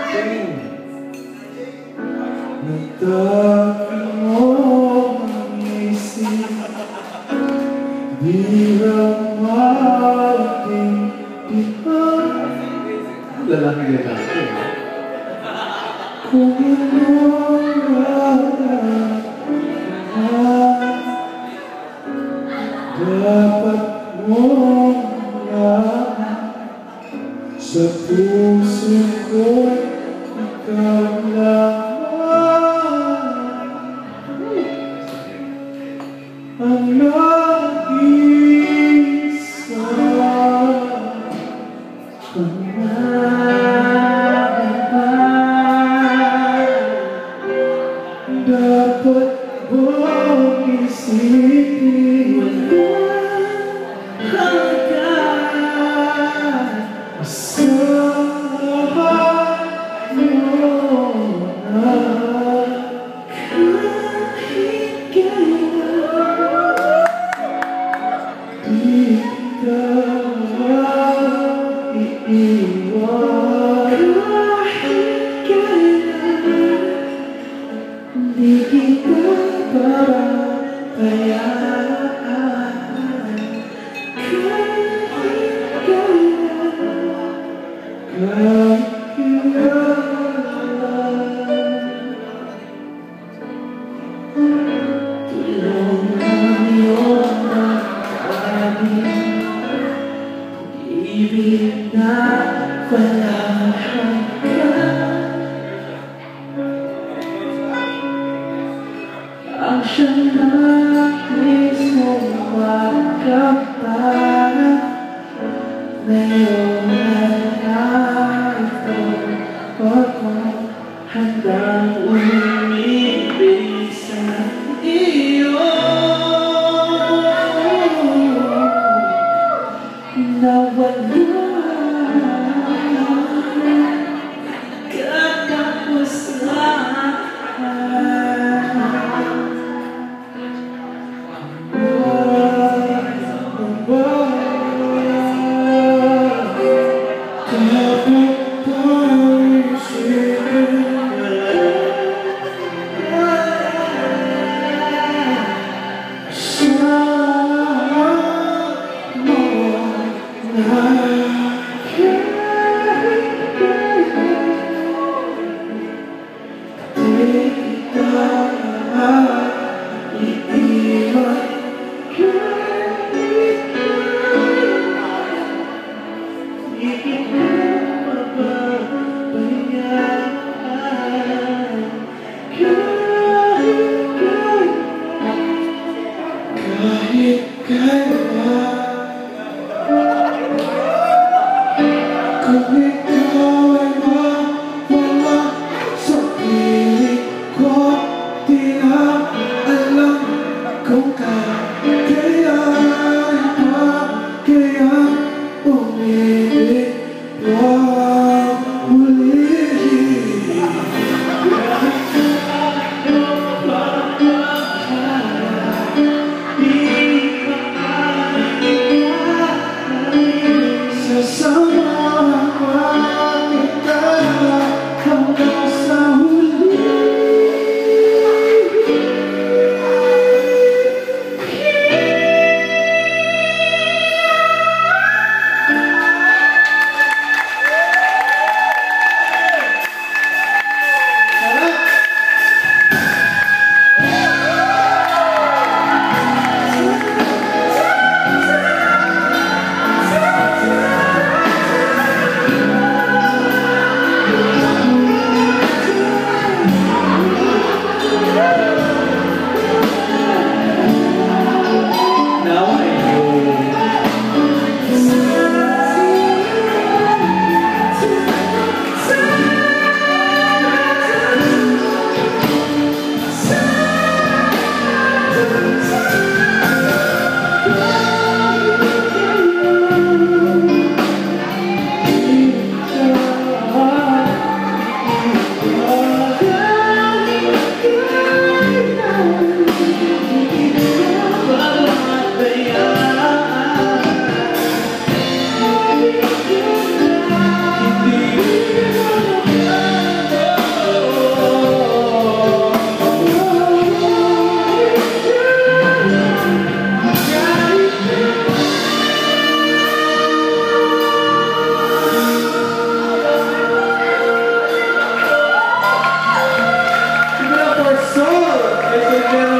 Nagtakin mo ang isip, di lang maintindihan. Lalaki. Kung anong nararamdaman, dapat mong malaman. Sa puso ko'y ikaw lamang ang nag-isa. Dapat mong isipin hanggang sa lahat mo na kahit kailan di kita iiwan. Kahit kailan di kita pabayaan. Kahit kailan tulungan iyong maraming pag-ibig na walang hanggan. Ang siyang nais mong magkaparan ngayon ay ito ako handang umibig sa iyo. Nawala katapusan. Dapat tayo isipin Soul! Ladies and gentlemen.